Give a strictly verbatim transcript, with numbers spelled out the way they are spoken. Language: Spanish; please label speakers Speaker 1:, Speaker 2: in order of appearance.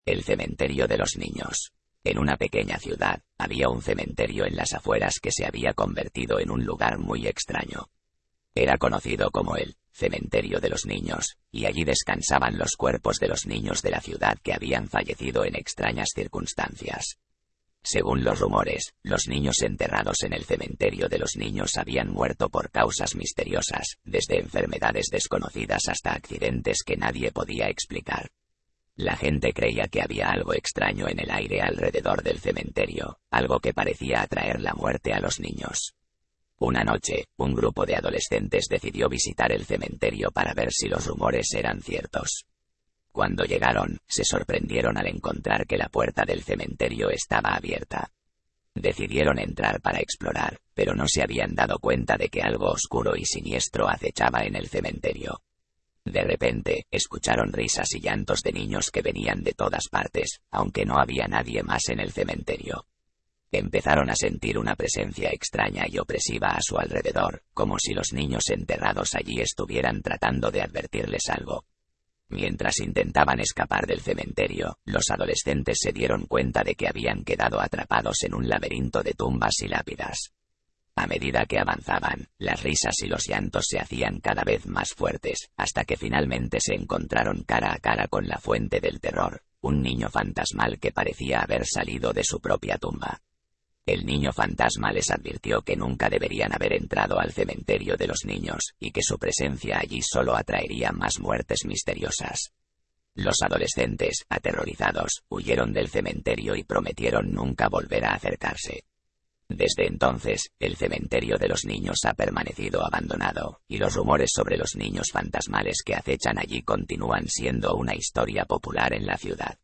Speaker 1: El cementerio de los niños. En una pequeña ciudad, había un cementerio en las afueras que se había convertido en un lugar muy extraño. Era conocido como el cementerio de los niños, y allí descansaban los cuerpos de los niños de la ciudad que habían fallecido en extrañas circunstancias. Según los rumores, los niños enterrados en el cementerio de los niños habían muerto por causas misteriosas, desde enfermedades desconocidas hasta accidentes que nadie podía explicar. La gente creía que había algo extraño en el aire alrededor del cementerio, algo que parecía atraer la muerte a los niños. Una noche, un grupo de adolescentes decidió visitar el cementerio para ver si los rumores eran ciertos. Cuando llegaron, se sorprendieron al encontrar que la puerta del cementerio estaba abierta. Decidieron entrar para explorar, pero no se habían dado cuenta de que algo oscuro y siniestro acechaba en el cementerio. De repente, escucharon risas y llantos de niños que venían de todas partes, aunque no había nadie más en el cementerio. Empezaron a sentir una presencia extraña y opresiva a su alrededor, como si los niños enterrados allí estuvieran tratando de advertirles algo. Mientras intentaban escapar del cementerio, los adolescentes se dieron cuenta de que habían quedado atrapados en un laberinto de tumbas y lápidas. A medida que avanzaban, las risas y los llantos se hacían cada vez más fuertes, hasta que finalmente se encontraron cara a cara con la fuente del terror, un niño fantasmal que parecía haber salido de su propia tumba. El niño fantasma les advirtió que nunca deberían haber entrado al cementerio de los niños, y que su presencia allí solo atraería más muertes misteriosas. Los adolescentes, aterrorizados, huyeron del cementerio y prometieron nunca volver a acercarse. Desde entonces, el cementerio de los niños ha permanecido abandonado, y los rumores sobre los niños fantasmales que acechan allí continúan siendo una historia popular en la ciudad.